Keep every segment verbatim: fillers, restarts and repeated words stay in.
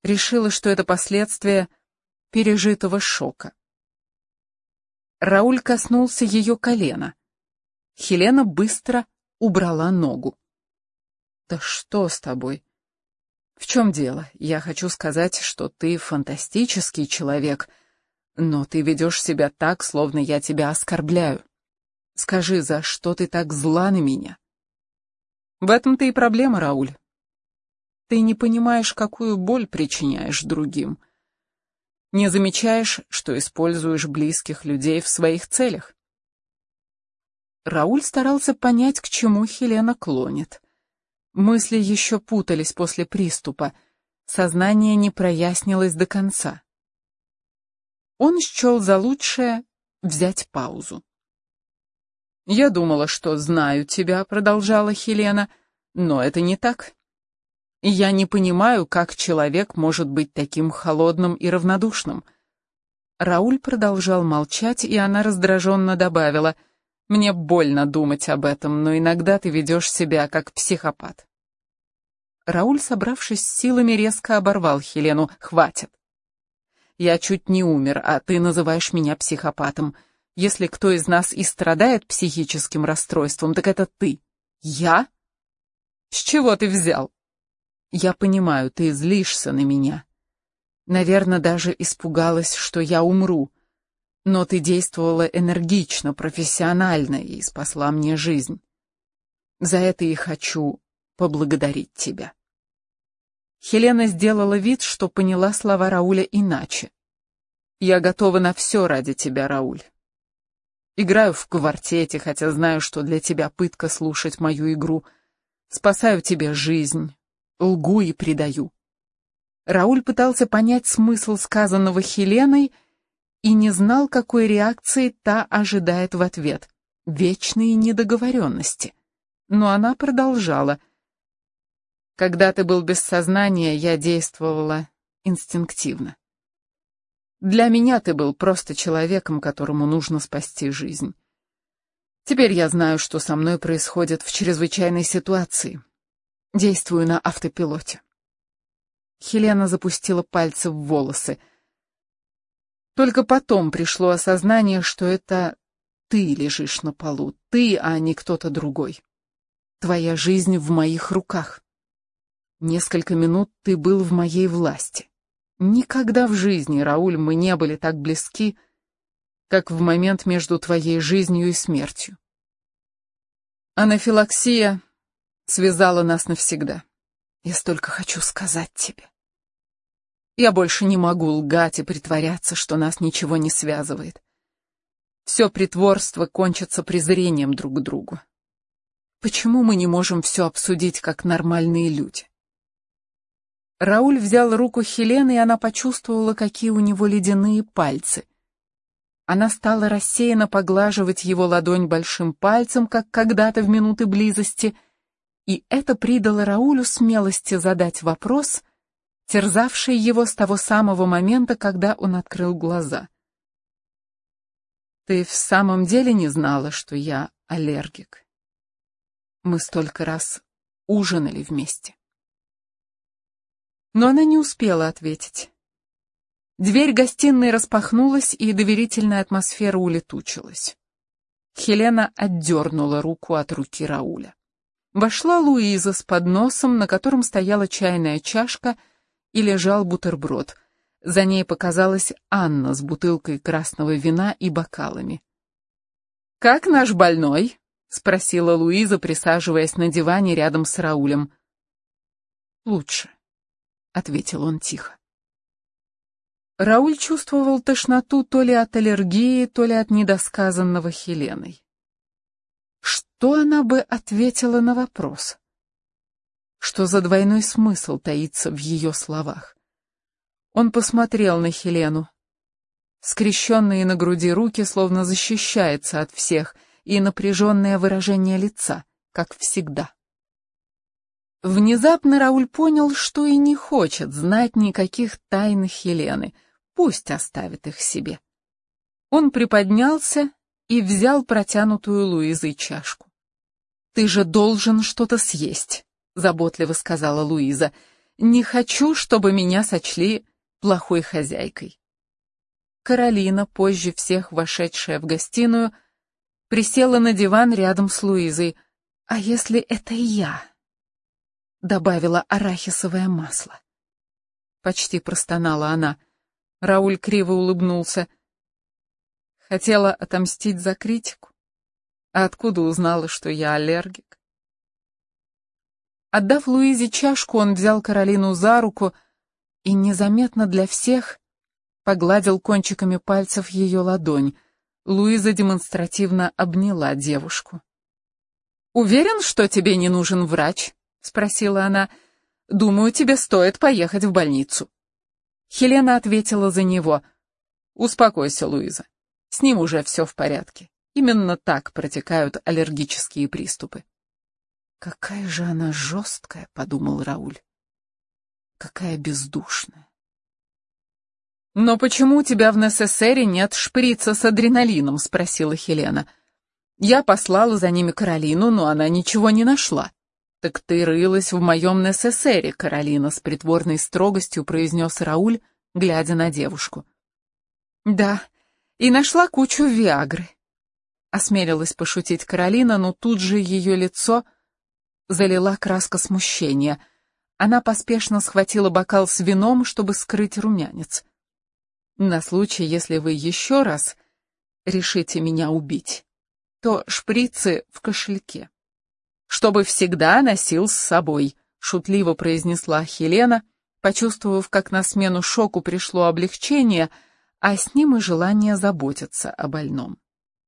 Решила, что это последствия пережитого шока. Рауль коснулся ее колена. Хелена быстро убрала ногу. «Да что с тобой? В чем дело? Я хочу сказать, что ты фантастический человек, но ты ведешь себя так, словно я тебя оскорбляю. Скажи, за что ты так зла на меня?» «В этом-то и проблема, Рауль. Ты не понимаешь, какую боль причиняешь другим. Не замечаешь, что используешь близких людей в своих целях». Рауль старался понять, к чему Хелена клонит. Мысли еще путались после приступа, сознание не прояснилось до конца. Он счел за лучшее взять паузу. «Я думала, что знаю тебя», — продолжала Хелена, — «но это не так. Я не понимаю, как человек может быть таким холодным и равнодушным». Рауль продолжал молчать, и она раздраженно добавила: «Мне больно думать об этом, но иногда ты ведешь себя как психопат». Рауль, собравшись с силами, резко оборвал Хелену: «Хватит. Я чуть не умер, а ты называешь меня психопатом. Если кто из нас и страдает психическим расстройством, так это ты. Я? С чего ты взял? Я понимаю, ты злишься на меня. Наверное, даже испугалась, что я умру. Но ты действовала энергично, профессионально и спасла мне жизнь. За это и хочу поблагодарить тебя». Хелена сделала вид, что поняла слова Рауля иначе. «Я готова на все ради тебя, Рауль. Играю в квартете, хотя знаю, что для тебя пытка слушать мою игру. Спасаю тебе жизнь, лгу и предаю». Рауль пытался понять смысл сказанного Хеленой и не знал, какой реакции та ожидает в ответ. Вечные недоговоренности. Но она продолжала: «Когда ты был без сознания, я действовала инстинктивно. Для меня ты был просто человеком, которому нужно спасти жизнь. Теперь я знаю, что со мной происходит в чрезвычайной ситуации. Действую на автопилоте». Хелена запустила пальцы в волосы. Только потом пришло осознание, что это ты лежишь на полу, ты, а не кто-то другой. Твоя жизнь в моих руках. Несколько минут ты был в моей власти. Никогда в жизни, Рауль, мы не были так близки, как в момент между твоей жизнью и смертью. Анафилаксия связала нас навсегда. Я столько хочу сказать тебе. Я больше не могу лгать и притворяться, что нас ничего не связывает. Все притворство кончится презрением друг к другу. Почему мы не можем все обсудить, как нормальные люди?» Рауль взял руку Хелены, и она почувствовала, какие у него ледяные пальцы. Она стала рассеянно поглаживать его ладонь большим пальцем, как когда-то в минуты близости, и это придало Раулю смелости задать вопрос, терзавший его с того самого момента, когда он открыл глаза. «Ты в самом деле не знала, что я аллергик? Мы столько раз ужинали вместе». Но она не успела ответить. Дверь гостиной распахнулась, и доверительная атмосфера улетучилась. Хелена отдернула руку от руки Рауля. Вошла Луиза с подносом, на котором стояла чайная чашка и лежал бутерброд. За ней показалась Анна с бутылкой красного вина и бокалами. «Как наш больной?» — спросила Луиза, присаживаясь на диване рядом с Раулем. «Лучше», — ответил он тихо. Рауль чувствовал тошноту то ли от аллергии, то ли от недосказанного Хеленой. Что она бы ответила на вопрос? Что за двойной смысл таится в ее словах? Он посмотрел на Хелену. Скрещенные на груди руки словно защищается от всех, и напряженное выражение лица, как всегда. Внезапно Рауль понял, что и не хочет знать никаких тайн Хелены, пусть оставит их себе. Он приподнялся и взял протянутую Луизой чашку. «Ты же должен что-то съесть», — заботливо сказала Луиза. Не хочу, чтобы меня сочли плохой хозяйкой. Каролина, позже всех вошедшая в гостиную, присела на диван рядом с Луизой. «А если это я?» Добавила арахисовое масло. Почти простонала она. Рауль криво улыбнулся. Хотела отомстить за критику. А откуда узнала, что я аллергик? Отдав Луизе чашку, он взял Каролину за руку и незаметно для всех погладил кончиками пальцев ее ладонь. Луиза демонстративно обняла девушку. «Уверен, что тебе не нужен врач?» — спросила она. «Думаю, тебе стоит поехать в больницу». Хелена ответила за него. «Успокойся, Луиза. С ним уже все в порядке. Именно так протекают аллергические приступы». «Какая же она жесткая», — подумал Рауль. «Какая бездушная». «Но почему у тебя в НССРе нет шприца с адреналином?» — спросила Хелена. «Я послала за ними Каролину, но она ничего не нашла». «Так ты рылась в моем НССРе, Каролина», — с притворной строгостью произнес Рауль, глядя на девушку. «Да, и нашла кучу виагры», — осмелилась пошутить Каролина, но тут же ее лицо залила краска смущения. Она поспешно схватила бокал с вином, чтобы скрыть румянец. «На случай, если вы еще раз решите меня убить, то шприцы в кошельке. Чтобы всегда носил с собой», — шутливо произнесла Хелена, почувствовав, как на смену шоку пришло облегчение, а с ним и желание заботиться о больном.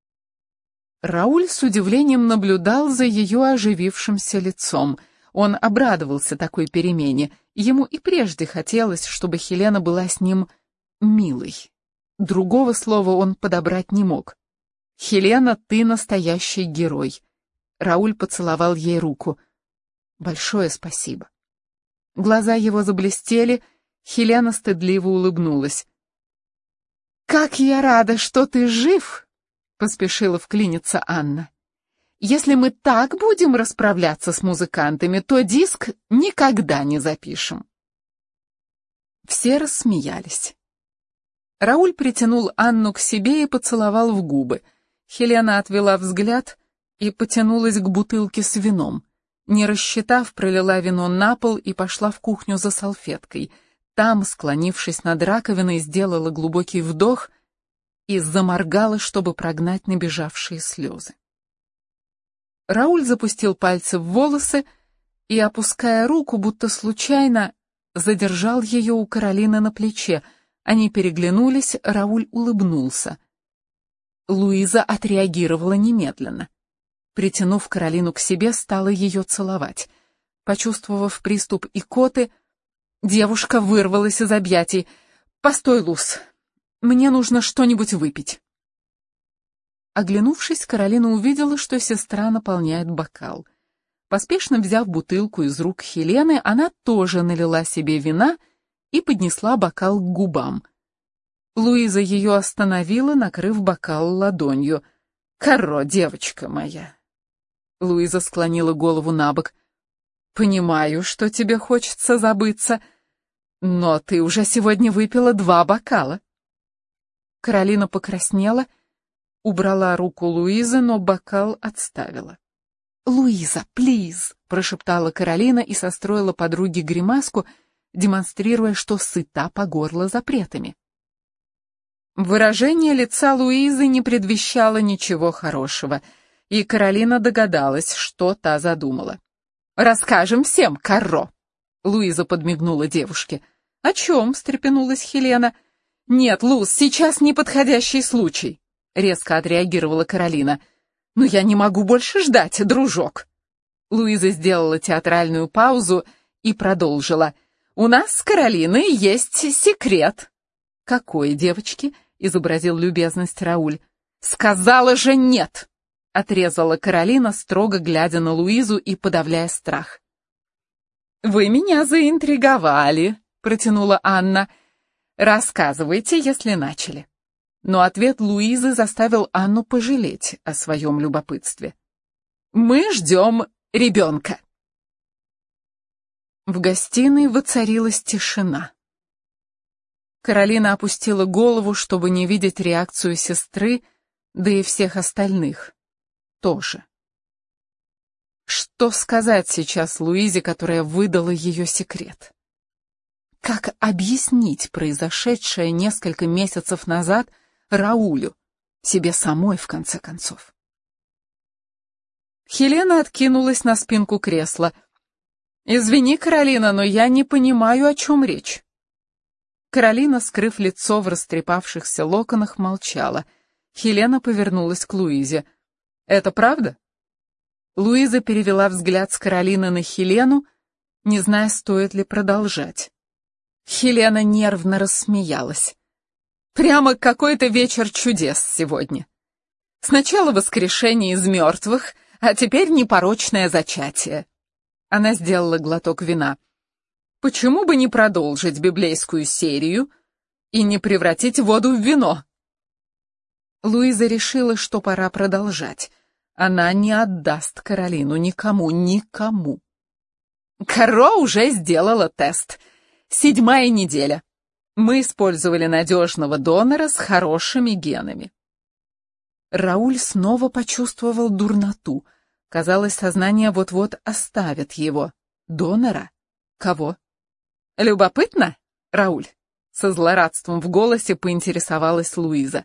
Рауль с удивлением наблюдал за ее оживившимся лицом. Он обрадовался такой перемене. Ему и прежде хотелось, чтобы Хелена была с ним милой. Другого слова он подобрать не мог. «Хелена, ты настоящий герой». Рауль поцеловал ей руку. «Большое спасибо». Глаза его заблестели, Хелена стыдливо улыбнулась. «Как я рада, что ты жив!» — поспешила вклиниться Анна. «Если мы так будем расправляться с музыкантами, то диск никогда не запишем». Все рассмеялись. Рауль притянул Анну к себе и поцеловал в губы. Хелена отвела взгляд и потянулась к бутылке с вином. Не рассчитав, пролила вино на пол и пошла в кухню за салфеткой. Там, склонившись над раковиной, сделала глубокий вдох и заморгала, чтобы прогнать набежавшие слезы. Рауль запустил пальцы в волосы и, опуская руку, будто случайно, задержал ее у Каролины на плече. Они переглянулись, Рауль улыбнулся. Луиза отреагировала немедленно. Притянув Каролину к себе, стала ее целовать. Почувствовав приступ икоты, девушка вырвалась из объятий. «Постой, Луз, мне нужно что-нибудь выпить». Оглянувшись, Каролина увидела, что сестра наполняет бокал. Поспешно взяв бутылку из рук Хелены, она тоже налила себе вина и поднесла бокал к губам. Луиза ее остановила, накрыв бокал ладонью. «Каро, девочка моя!» Луиза склонила голову набок. «Понимаю, что тебе хочется забыться, но ты уже сегодня выпила два бокала». Каролина покраснела, убрала руку Луизы, но бокал отставила. «Луиза, плиз!» — прошептала Каролина и состроила подруге гримаску, демонстрируя, что сыта по горло запретами. Выражение лица Луизы не предвещало ничего хорошего, и Каролина догадалась, что та задумала. «Расскажем всем, Карро!» — Луиза подмигнула девушке. «О чем?» — встрепенулась Хелена. «Нет, Луз, сейчас неподходящий случай», — резко отреагировала Каролина. «Но я не могу больше ждать, дружок». Луиза сделала театральную паузу и продолжила. «У нас с Каролиной есть секрет». «Какой, девочки?» — изобразил любезность Рауль. «Сказала же нет!» — отрезала Каролина, строго глядя на Луизу и подавляя страх. «Вы меня заинтриговали», — протянула Анна. «Рассказывайте, если начали». Но ответ Луизы заставил Анну пожалеть о своем любопытстве. «Мы ждем ребенка». В гостиной воцарилась тишина. Каролина опустила голову, чтобы не видеть реакцию сестры, да и всех остальных тоже. Что сказать сейчас Луизе, которая выдала ее секрет? Как объяснить произошедшее несколько месяцев назад Раулю, себе самой в конце концов? Хелена откинулась на спинку кресла. «Извини, Каролина, но я не понимаю, о чем речь». Каролина, скрыв лицо в растрепавшихся локонах, молчала. Хелена повернулась к Луизе. «Это правда?» Луиза перевела взгляд с Каролины на Хелену, не зная, стоит ли продолжать. Хелена нервно рассмеялась. «Прямо какой-то вечер чудес сегодня. Сначала воскрешение из мертвых, а теперь непорочное зачатие». Она сделала глоток вина. «Почему бы не продолжить библейскую серию и не превратить воду в вино?» Луиза решила, что пора продолжать. Она не отдаст Каролину никому, никому. Каро уже сделала тест. Седьмая неделя. Мы использовали надежного донора с хорошими генами. Рауль снова почувствовал дурноту. Казалось, сознание вот-вот оставит его. Донора? Кого? Любопытно, Рауль? Со злорадством в голосе поинтересовалась Луиза.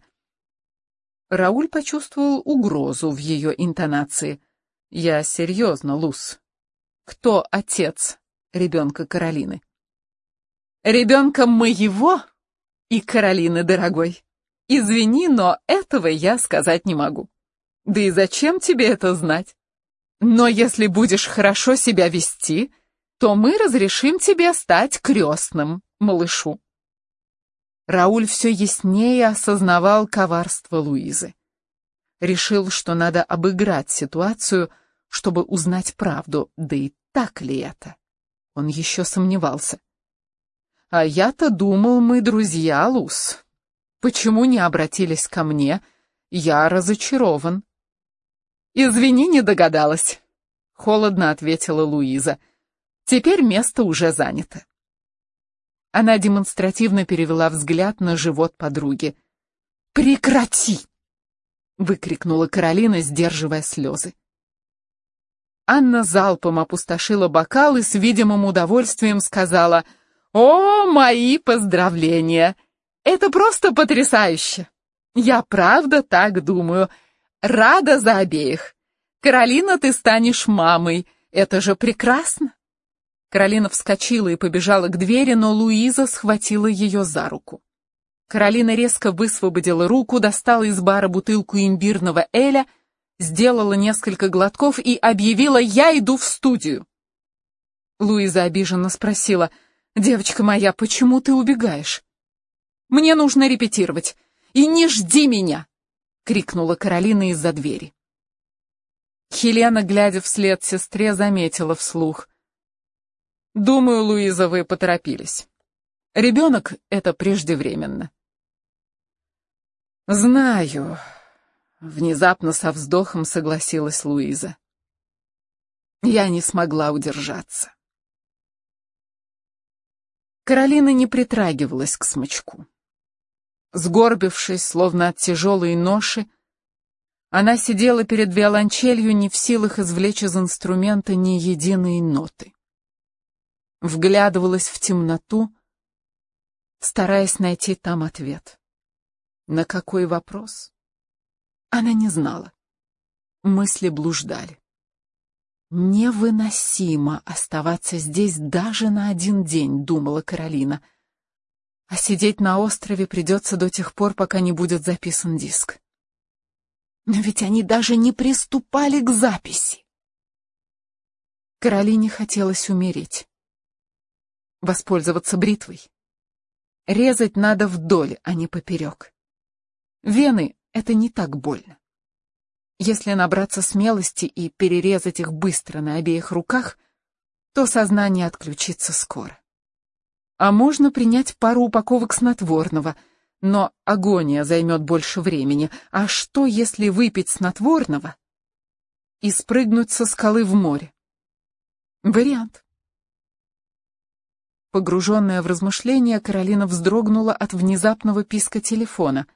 Рауль почувствовал угрозу в ее интонации. «Я серьезно, Луз. Кто отец ребенка Каролины?» «Ребенка моего и Каролины, дорогой. Извини, но этого я сказать не могу. Да и зачем тебе это знать? Но если будешь хорошо себя вести, то мы разрешим тебе стать крестным малышу». Рауль все яснее осознавал коварство Луизы. Решил, что надо обыграть ситуацию, чтобы узнать правду, да и так ли это? Он еще сомневался. «А я-то думал, мы друзья, Луз. Почему не обратились ко мне? Я разочарован». «Извини, не догадалась», — холодно ответила Луиза. «Теперь место уже занято». Она демонстративно перевела взгляд на живот подруги. «Прекрати!» — выкрикнула Каролина, сдерживая слезы. Анна залпом опустошила бокал и с видимым удовольствием сказала: «О, мои поздравления! Это просто потрясающе! Я правда так думаю. Рада за обеих. Каролина, ты станешь мамой. Это же прекрасно!» Каролина вскочила и побежала к двери, но Луиза схватила ее за руку. Каролина резко высвободила руку, достала из бара бутылку имбирного эля, сделала несколько глотков и объявила: «Я иду в студию». Луиза обиженно спросила: «Девочка моя, почему ты убегаешь?» «Мне нужно репетировать, и не жди меня!» — крикнула Каролина из-за двери. Хелена, глядя вслед сестре, заметила вслух: «Думаю, Луиза, вы поторопились. Ребенок — это преждевременно». «Знаю», — внезапно со вздохом согласилась Луиза. «Я не смогла удержаться». Каролина не притрагивалась к смычку. Сгорбившись, словно от тяжелой ноши, она сидела перед виолончелью, не в силах извлечь из инструмента ни единой ноты. Вглядывалась в темноту, стараясь найти там ответ. На какой вопрос? Она не знала. Мысли блуждали. «Невыносимо оставаться здесь даже на один день», — думала Каролина. «А сидеть на острове придется до тех пор, пока не будет записан диск». Но ведь они даже не приступали к записи. Каролине хотелось умереть. Воспользоваться бритвой. Резать надо вдоль, а не поперек. Вены — это не так больно. Если набраться смелости и перерезать их быстро на обеих руках, то сознание отключится скоро. А можно принять пару упаковок снотворного, но агония займет больше времени. А что, если выпить снотворного и спрыгнуть со скалы в море? Вариант. Погруженная в размышления, Каролина вздрогнула от внезапного писка телефона.